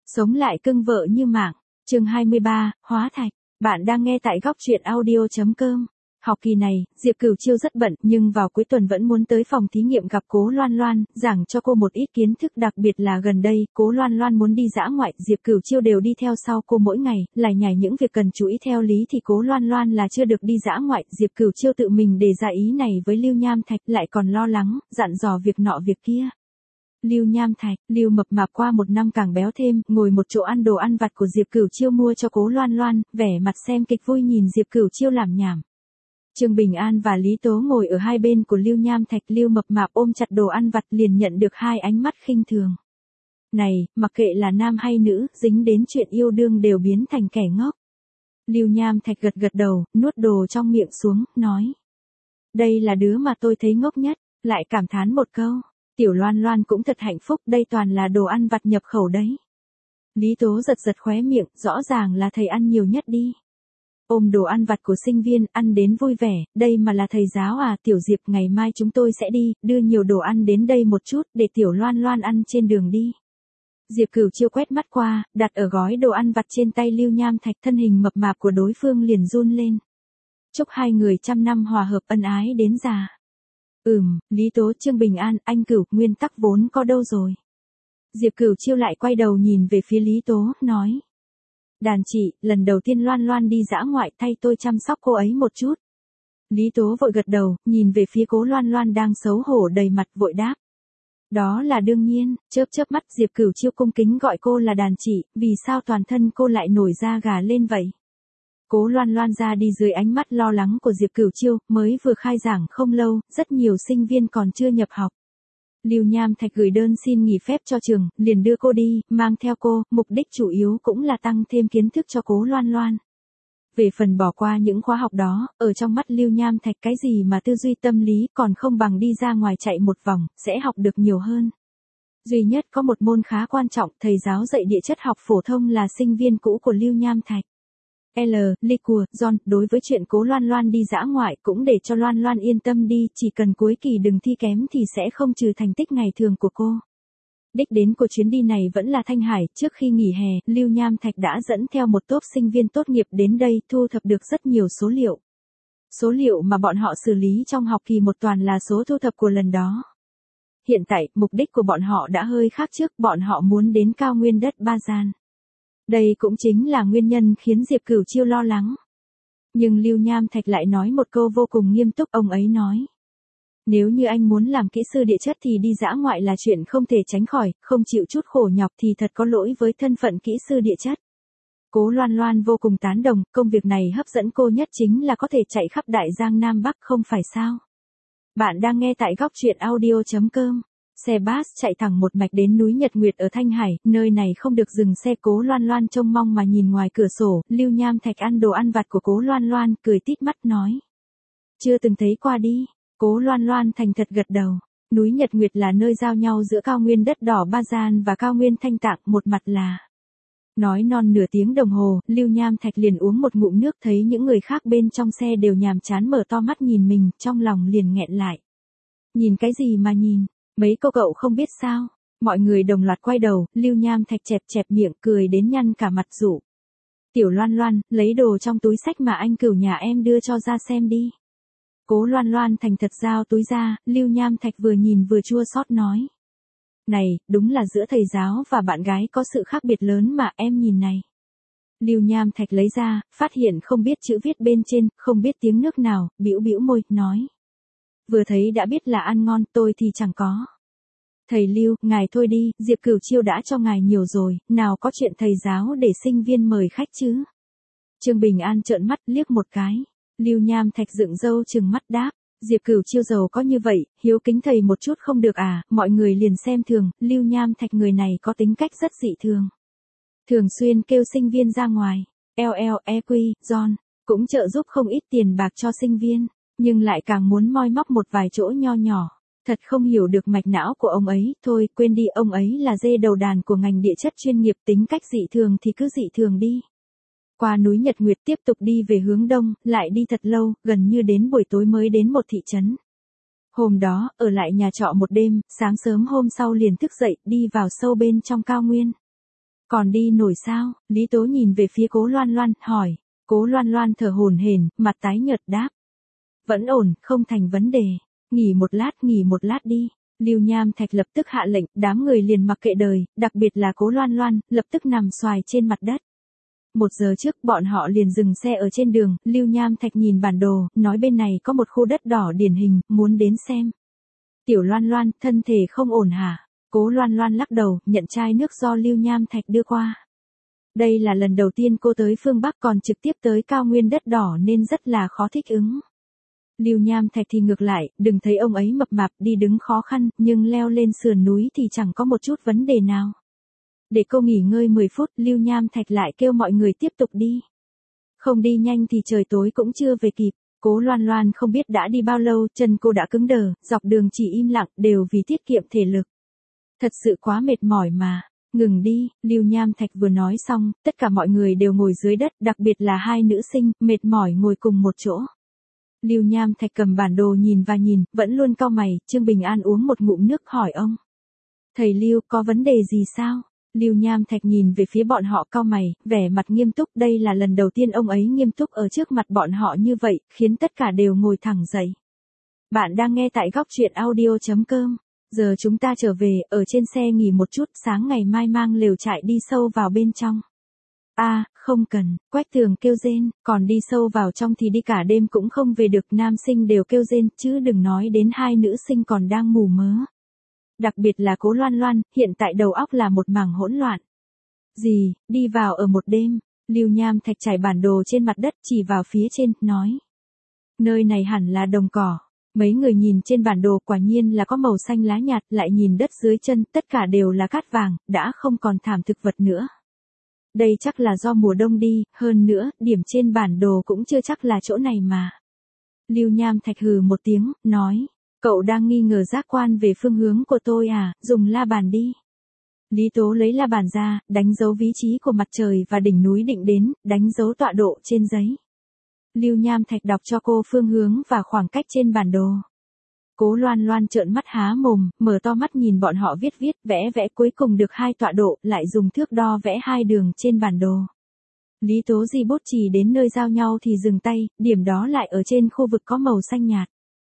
Sống lại cưng vợ như mạng. Chương 23, Hóa Thạch. Bạn đang nghe tại góc truyện audio.com. Học kỳ này, Diệp Cửu Chiêu rất bận, nhưng vào cuối tuần vẫn muốn tới phòng thí nghiệm gặp Cố Loan Loan, giảng cho cô một ít kiến thức, đặc biệt là gần đây, Cố Loan Loan muốn đi dã ngoại, Diệp Cửu Chiêu đều đi theo sau cô mỗi ngày, lải nhải những việc cần chú ý. Theo lý thì Cố Loan Loan là chưa được đi dã ngoại, Diệp Cửu Chiêu tự mình đề ra ý này với Lưu Nham Thạch, lại còn lo lắng, dặn dò việc nọ việc kia. Lưu Nham Thạch, Lưu mập mạp qua một năm càng béo thêm, ngồi một chỗ ăn đồ ăn vặt của Diệp Cửu Chiêu mua cho Cố Loan Loan, vẻ mặt xem kịch vui nhìn Diệp Cửu Chiêu làm nhảm. Trương Bình An và Lý Tố ngồi ở hai bên của Lưu Nham Thạch, Lưu mập mạp ôm chặt đồ ăn vặt liền nhận được hai ánh mắt khinh thường. Này, mặc kệ là nam hay nữ, dính đến chuyện yêu đương đều biến thành kẻ ngốc. Lưu Nham Thạch gật gật đầu, nuốt đồ trong miệng xuống, nói. Đây là đứa mà tôi thấy ngốc nhất, lại cảm thán một câu. Tiểu Loan Loan cũng thật hạnh phúc, đây toàn là đồ ăn vặt nhập khẩu đấy. Lý Tố giật giật khóe miệng, rõ ràng là thầy ăn nhiều nhất đi. Ôm đồ ăn vặt của sinh viên, ăn đến vui vẻ, đây mà là thầy giáo à? Tiểu Diệp, ngày mai chúng tôi sẽ đi, đưa nhiều đồ ăn đến đây một chút, để Tiểu Loan Loan ăn trên đường đi. Diệp Cửu Chiêu quét mắt qua, đặt ở gói đồ ăn vặt trên tay Lưu Nham Thạch, thân hình mập mạp của đối phương liền run lên. Chúc hai người trăm năm hòa hợp ân ái đến già. Lý Tố, Trương Bình An, anh Cửu, nguyên tắc vốn có đâu rồi? Diệp Cửu Chiêu lại quay đầu nhìn về phía Lý Tố, nói. Đàn chị, lần đầu tiên Loan Loan đi dã ngoại, thay tôi chăm sóc cô ấy một chút. Lý Tố vội gật đầu, nhìn về phía Cố Loan Loan đang xấu hổ đầy mặt, vội đáp. Đó là đương nhiên, chớp chớp mắt, Diệp Cửu Chiêu cung kính gọi cô là đàn chị, vì sao toàn thân cô lại nổi da gà lên vậy? Cố Loan Loan ra đi dưới ánh mắt lo lắng của Diệp Cửu Chiêu, mới vừa khai giảng không lâu, rất nhiều sinh viên còn chưa nhập học. Lưu Nham Thạch gửi đơn xin nghỉ phép cho trường, liền đưa cô đi, mang theo cô, mục đích chủ yếu cũng là tăng thêm kiến thức cho Cố Loan Loan. Về phần bỏ qua những khóa học đó, ở trong mắt Lưu Nham Thạch cái gì mà tư duy tâm lý còn không bằng đi ra ngoài chạy một vòng, sẽ học được nhiều hơn. Duy nhất có một môn khá quan trọng, thầy giáo dạy địa chất học phổ thông là sinh viên cũ của Lưu Nham Thạch. Liquor, John, đối với chuyện Cố Loan Loan đi dã ngoại cũng để cho Loan Loan yên tâm đi, chỉ cần cuối kỳ đừng thi kém thì sẽ không trừ thành tích ngày thường của cô. Đích đến của chuyến đi này vẫn là Thanh Hải, trước khi nghỉ hè, Lưu Nham Thạch đã dẫn theo một tốp sinh viên tốt nghiệp đến đây, thu thập được rất nhiều số liệu. Số liệu mà bọn họ xử lý trong học kỳ một toàn là số thu thập của lần đó. Hiện tại, mục đích của bọn họ đã hơi khác trước, bọn họ muốn đến cao nguyên đất Ba Gian. Đây cũng chính là nguyên nhân khiến Diệp Cửu Chiêu lo lắng. Nhưng Lưu Nham Thạch lại nói một câu vô cùng nghiêm túc, ông ấy nói. Nếu như anh muốn làm kỹ sư địa chất thì đi dã ngoại là chuyện không thể tránh khỏi, không chịu chút khổ nhọc thì thật có lỗi với thân phận kỹ sư địa chất. Cố Loan Loan vô cùng tán đồng, công việc này hấp dẫn cô nhất chính là có thể chạy khắp Đại Giang Nam Bắc, không phải sao? Bạn đang nghe tại góc truyện audio.com. Xe bus chạy thẳng một mạch đến núi Nhật Nguyệt ở Thanh Hải, nơi này không được dừng xe. Cố Loan Loan trông mong mà nhìn ngoài cửa sổ, Lưu Nham Thạch ăn đồ ăn vặt của Cố Loan Loan, cười tít mắt nói. Chưa từng thấy qua đi. Cố Loan Loan thành thật gật đầu. Núi Nhật Nguyệt là nơi giao nhau giữa cao nguyên đất đỏ Ba Gian và cao nguyên Thanh Tạng, một mặt là. Nói non nửa tiếng đồng hồ, Lưu Nham Thạch liền uống một ngụm nước, thấy những người khác bên trong xe đều nhàm chán mở to mắt nhìn mình, trong lòng liền nghẹn lại. Nhìn cái gì mà nhìn? Mấy cô cậu không biết sao? Mọi người đồng loạt quay đầu, Lưu Nham Thạch chẹp chẹp miệng, cười đến nhăn cả mặt rủ. Tiểu Loan Loan, lấy đồ trong túi xách mà anh Cửu nhà em đưa cho ra xem đi. Cố Loan Loan thành thật giao túi ra, Lưu Nham Thạch vừa nhìn vừa chua xót nói. Này, đúng là giữa thầy giáo và bạn gái có sự khác biệt lớn mà, em nhìn này. Lưu Nham Thạch lấy ra, phát hiện không biết chữ viết bên trên, không biết tiếng nước nào, bĩu bĩu môi, nói. Vừa thấy đã biết là ăn ngon, tôi thì chẳng có. Thầy Lưu, ngài thôi đi, Diệp Cửu Chiêu đã cho ngài nhiều rồi, nào có chuyện thầy giáo để sinh viên mời khách chứ. Trương Bình An trợn mắt liếc một cái. Lưu Nham Thạch dựng râu trừng mắt đáp. Diệp Cửu Chiêu giàu có như vậy, hiếu kính thầy một chút không được à? Mọi người liền xem thường, Lưu Nham Thạch người này có tính cách rất dị thường. Thường xuyên kêu sinh viên ra ngoài. John, cũng trợ giúp không ít tiền bạc cho sinh viên. Nhưng lại càng muốn moi móc một vài chỗ nho nhỏ. Thật không hiểu được mạch não của ông ấy, thôi quên đi, ông ấy là dê đầu đàn của ngành địa chất chuyên nghiệp, tính cách dị thường thì cứ dị thường đi. Qua núi Nhật Nguyệt tiếp tục đi về hướng đông, lại đi thật lâu, gần như đến buổi tối mới đến một thị trấn. Hôm đó, ở lại nhà trọ một đêm, sáng sớm hôm sau liền thức dậy, đi vào sâu bên trong cao nguyên. Còn đi nổi sao? Lý Tố nhìn về phía Cố Loan Loan, hỏi. Cố Loan Loan thở hổn hển, mặt tái nhợt đáp. Vẫn ổn, không thành vấn đề. Nghỉ một lát đi. Lưu Nham Thạch lập tức hạ lệnh, đám người liền mặc kệ đời, đặc biệt là Cố Loan Loan, lập tức nằm xoài trên mặt đất. 1 giờ trước bọn họ liền dừng xe ở trên đường, Lưu Nham Thạch nhìn bản đồ, nói bên này có một khu đất đỏ điển hình, muốn đến xem. Tiểu Loan Loan, thân thể không ổn hả? Cố Loan Loan lắc đầu, nhận chai nước do Lưu Nham Thạch đưa qua. Đây là lần đầu tiên cô tới phương Bắc còn trực tiếp tới cao nguyên đất đỏ nên rất là khó thích ứng. Lưu Nham Thạch thì ngược lại, đừng thấy ông ấy mập mạp đi đứng khó khăn, nhưng leo lên sườn núi thì chẳng có một chút vấn đề nào. Để cô nghỉ ngơi 10 phút, Lưu Nham Thạch lại kêu mọi người tiếp tục đi. Không đi nhanh thì trời tối cũng chưa về kịp. Cố Loan Loan không biết đã đi bao lâu, chân cô đã cứng đờ, dọc đường chỉ im lặng, đều vì tiết kiệm thể lực. Thật sự quá mệt mỏi mà. Ngừng đi, Lưu Nham Thạch vừa nói xong, tất cả mọi người đều ngồi dưới đất, đặc biệt là 2 nữ sinh, mệt mỏi ngồi cùng một chỗ. Lưu Nham Thạch cầm bản đồ nhìn và nhìn, vẫn luôn cau mày, Trương Bình An uống một ngụm nước hỏi ông. Thầy Lưu, có vấn đề gì sao? Lưu Nham Thạch nhìn về phía bọn họ cau mày, vẻ mặt nghiêm túc, đây là lần đầu tiên ông ấy nghiêm túc ở trước mặt bọn họ như vậy, khiến tất cả đều ngồi thẳng dậy. Bạn đang nghe tại góc truyện audio.com. Giờ chúng ta trở về, ở trên xe nghỉ một chút, sáng ngày mai mang lều trại đi sâu vào bên trong. Không cần, Quách Tường kêu rên, còn đi sâu vào trong thì đi cả đêm cũng không về được, nam sinh đều kêu rên, chứ đừng nói đến 2 nữ sinh còn đang mù mớ. Đặc biệt là Cố Loan Loan, hiện tại đầu óc là một mảng hỗn loạn. Gì, đi vào ở một đêm, Lưu Nham Thạch trải bản đồ trên mặt đất chỉ vào phía trên, nói. Nơi này hẳn là đồng cỏ. Mấy người nhìn trên bản đồ quả nhiên là có màu xanh lá nhạt, lại nhìn đất dưới chân, tất cả đều là cát vàng, đã không còn thảm thực vật nữa. Đây chắc là do mùa đông đi, hơn nữa, điểm trên bản đồ cũng chưa chắc là chỗ này mà. Lưu Nham Thạch hừ một tiếng, nói, cậu đang nghi ngờ giác quan về phương hướng của tôi à, dùng la bàn đi. Lý Tố lấy la bàn ra, đánh dấu vị trí của mặt trời và đỉnh núi định đến, đánh dấu tọa độ trên giấy. Lưu Nham Thạch đọc cho cô phương hướng và khoảng cách trên bản đồ. Cố Loan Loan trợn mắt há mồm, mở to mắt nhìn bọn họ viết vẽ cuối cùng được 2 tọa độ, lại dùng thước đo vẽ 2 đường trên bản đồ. Lý Tố di bút chỉ đến nơi giao nhau thì dừng tay, điểm đó lại ở trên khu vực có màu xanh nhạt.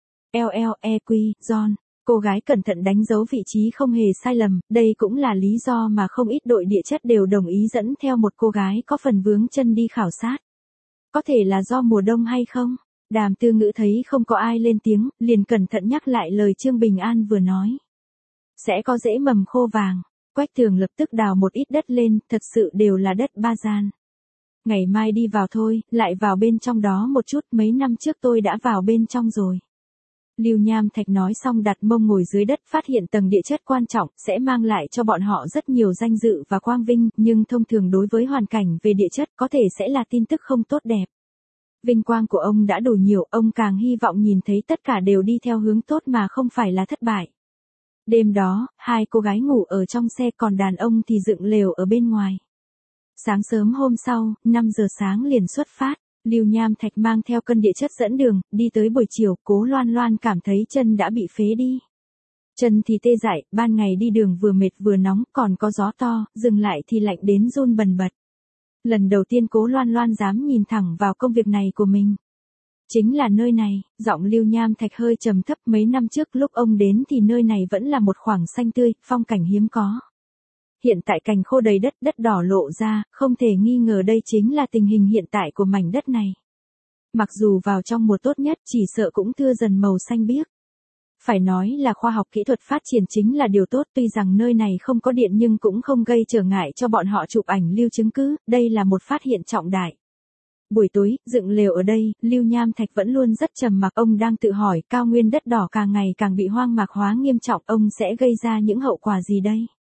LLEQ, John. Cô gái cẩn thận đánh dấu vị trí không hề sai lầm, đây cũng là lý do mà không ít đội địa chất đều đồng ý dẫn theo một cô gái có phần vướng chân đi khảo sát. Có thể là do mùa đông hay không? Đàm Tư Ngữ thấy không có ai lên tiếng, liền cẩn thận nhắc lại lời Trương Bình An vừa nói. Sẽ có rễ mầm khô vàng. Quách Tường lập tức đào một ít đất lên, thật sự đều là đất ba gian. Ngày mai đi vào thôi, lại vào bên trong đó một chút, mấy năm trước tôi đã vào bên trong rồi. Lưu Nham Thạch nói xong đặt mông ngồi dưới đất, phát hiện tầng địa chất quan trọng, sẽ mang lại cho bọn họ rất nhiều danh dự và quang vinh, nhưng thông thường đối với hoàn cảnh về địa chất có thể sẽ là tin tức không tốt đẹp. Vinh quang của ông đã đủ nhiều, ông càng hy vọng nhìn thấy tất cả đều đi theo hướng tốt mà không phải là thất bại. Đêm đó, 2 cô gái ngủ ở trong xe, còn đàn ông thì dựng lều ở bên ngoài. Sáng sớm hôm sau, 5 giờ sáng liền xuất phát, Lưu Nham Thạch mang theo cân địa chất dẫn đường, đi tới buổi chiều, Cố Loan Loan cảm thấy chân đã bị phế đi. Chân thì tê dại, ban ngày đi đường vừa mệt vừa nóng, còn có gió to, dừng lại thì lạnh đến run bần bật. Lần đầu tiên Cố Loan Loan dám nhìn thẳng vào công việc này của mình. Chính là nơi này, giọng Lưu Nham Thạch hơi trầm thấp, mấy năm trước lúc ông đến thì nơi này vẫn là một khoảng xanh tươi, phong cảnh hiếm có. Hiện tại cành khô đầy đất, đất đỏ lộ ra, không thể nghi ngờ đây chính là tình hình hiện tại của mảnh đất này. Mặc dù vào trong mùa tốt nhất, chỉ sợ cũng thưa dần màu xanh biếc. Phải nói là khoa học kỹ thuật phát triển chính là điều tốt, tuy rằng nơi này không có điện nhưng cũng không gây trở ngại cho bọn họ chụp ảnh lưu chứng cứ, đây là một phát hiện trọng đại. Buổi tối, dựng lều ở đây, Lưu Nham Thạch vẫn luôn rất trầm mặc, ông đang tự hỏi cao nguyên đất đỏ càng ngày càng bị hoang mạc hóa nghiêm trọng, ông sẽ gây ra những hậu quả gì đây?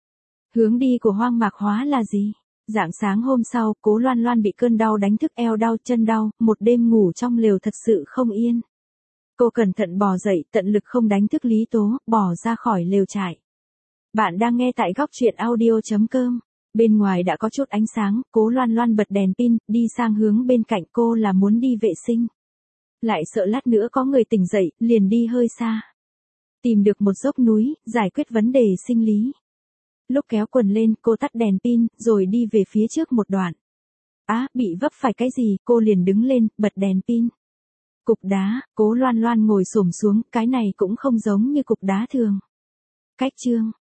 Hướng đi của hoang mạc hóa là gì? Rạng sáng hôm sau, Cố Loan Loan bị cơn đau đánh thức, eo đau chân đau, một đêm ngủ trong lều thật sự không yên. Cô cẩn thận bò dậy, tận lực không đánh thức Lý Tố, bỏ ra khỏi lều trại. Bạn đang nghe tại góc truyện audio.com. Bên ngoài đã có chút ánh sáng, Cố Loan Loan bật đèn pin, đi sang hướng bên cạnh, cô là muốn đi vệ sinh. Lại sợ lát nữa có người tỉnh dậy, liền đi hơi xa. Tìm được một dốc núi, giải quyết vấn đề sinh lý. Lúc kéo quần lên, cô tắt đèn pin, rồi đi về phía trước một đoạn. Á, bị vấp phải cái gì, cô liền đứng lên, bật đèn pin. Cục đá, Cố Loan Loan ngồi xổm xuống, cái này cũng không giống như cục đá thường. Cách chương.